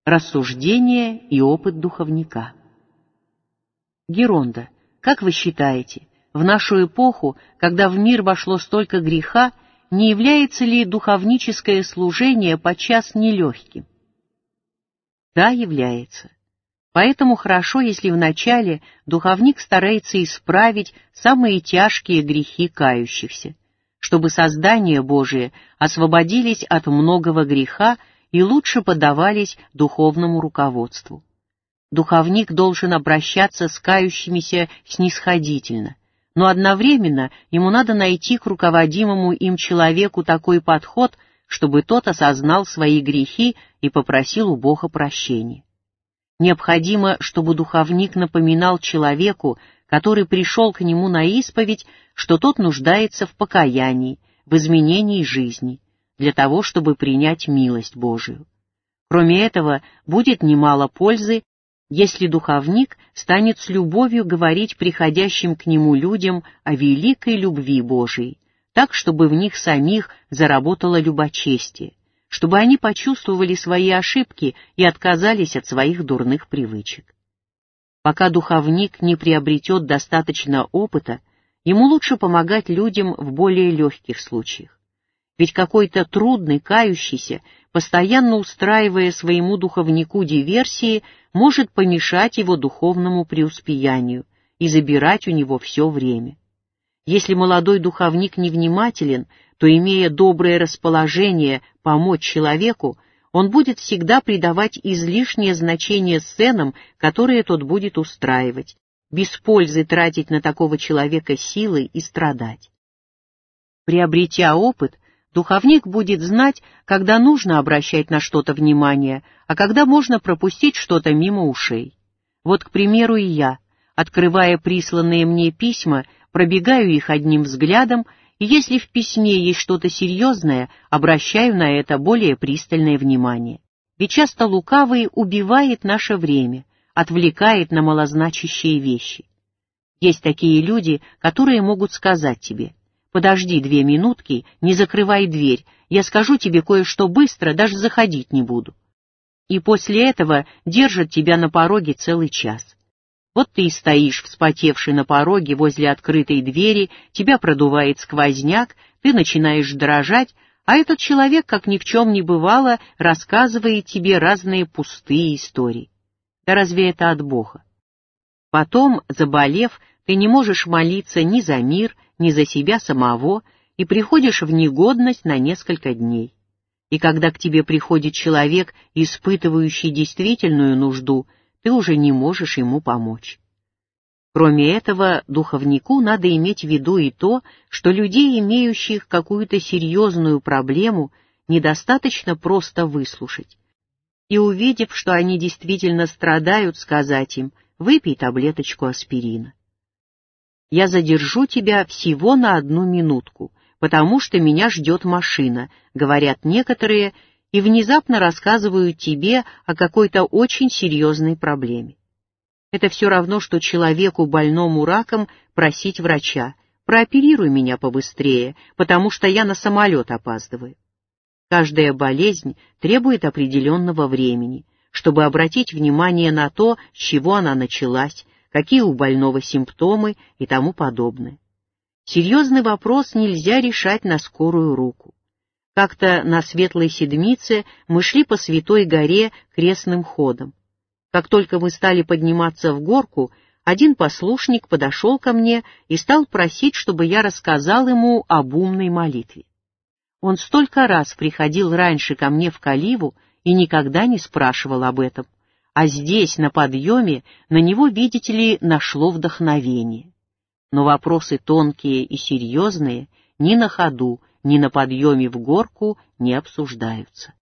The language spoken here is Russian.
Рассуждение и опыт духовника. Геронда, как вы считаете, в нашу эпоху, когда в мир вошло столько греха, не является ли духовническое служение подчас нелегким? Да, является. Поэтому хорошо, если вначале духовник старается исправить самые тяжкие грехи кающихся, чтобы создания Божие освободились от многого греха и лучше поддавались духовному руководству. Духовник должен обращаться с кающимися снисходительно, но одновременно ему надо найти к руководимому им человеку такой подход, чтобы тот осознал свои грехи и попросил у Бога прощения. Необходимо, чтобы духовник напоминал человеку, который пришел к нему на исповедь, что тот нуждается в покаянии, в изменении жизни, для того, чтобы принять милость Божию. Кроме этого, будет немало пользы, если духовник станет с любовью говорить приходящим к нему людям о великой любви Божией, так, чтобы в них самих заработало любочестие, чтобы они почувствовали свои ошибки и отказались от своих дурных привычек. Пока духовник не приобретет достаточно опыта, ему лучше помогать людям в более легких случаях. Ведь какой-то трудный, кающийся, постоянно устраивая своему духовнику диверсии, может помешать его духовному преуспеянию и забирать у него все время. Если молодой духовник невнимателен, то, имея доброе расположение помочь человеку, он будет всегда придавать излишнее значение сценам, которые тот будет устраивать, без пользы тратить на такого человека силы и страдать. Приобретя опыт, духовник будет знать, когда нужно обращать на что-то внимание, а когда можно пропустить что-то мимо ушей. Вот, к примеру, и я, открывая присланные мне письма, пробегаю их одним взглядом, и если в письме есть что-то серьезное, обращаю на это более пристальное внимание. Ведь часто лукавый убивает наше время, отвлекает на малозначащие вещи. Есть такие люди, которые могут сказать тебе: «Подожди 2 минутки, не закрывай дверь, я скажу тебе кое-что быстро, даже заходить не буду». И после этого держат тебя на пороге целый час. Вот ты и стоишь, вспотевший на пороге возле открытой двери, тебя продувает сквозняк, ты начинаешь дрожать, а этот человек, как ни в чем не бывало, рассказывает тебе разные пустые истории. Да разве это от Бога? Потом, заболев, ты не можешь молиться ни за мир, ни за себя самого, и приходишь в негодность на несколько дней. И когда к тебе приходит человек, испытывающий действительную нужду, ты уже не можешь ему помочь. Кроме этого, духовнику надо иметь в виду и то, что людей, имеющих какую-то серьезную проблему, недостаточно просто выслушать. И увидев, что они действительно страдают, сказать им: «Выпей таблеточку аспирина». «Я задержу тебя всего на 1 минутку, потому что меня ждет машина», — говорят некоторые, и внезапно рассказывают тебе о какой-то очень серьезной проблеме. Это все равно, что человеку, больному раком, просить врача: «Прооперируй меня побыстрее, потому что я на самолет опаздываю». Каждая болезнь требует определенного времени, чтобы обратить внимание на то, с чего она началась, какие у больного симптомы и тому подобное. Серьезный вопрос нельзя решать на скорую руку. Как-то на Светлой Седмице мы шли по Святой горе крестным ходом. Как только мы стали подниматься в горку, один послушник подошел ко мне и стал просить, чтобы я рассказал ему об умной молитве. Он столько раз приходил раньше ко мне в Каливу и никогда не спрашивал об этом, а здесь, на подъеме, на него, видите ли, нашло вдохновение. Но вопросы тонкие и серьезные ни на ходу, ни на подъеме в горку не обсуждаются.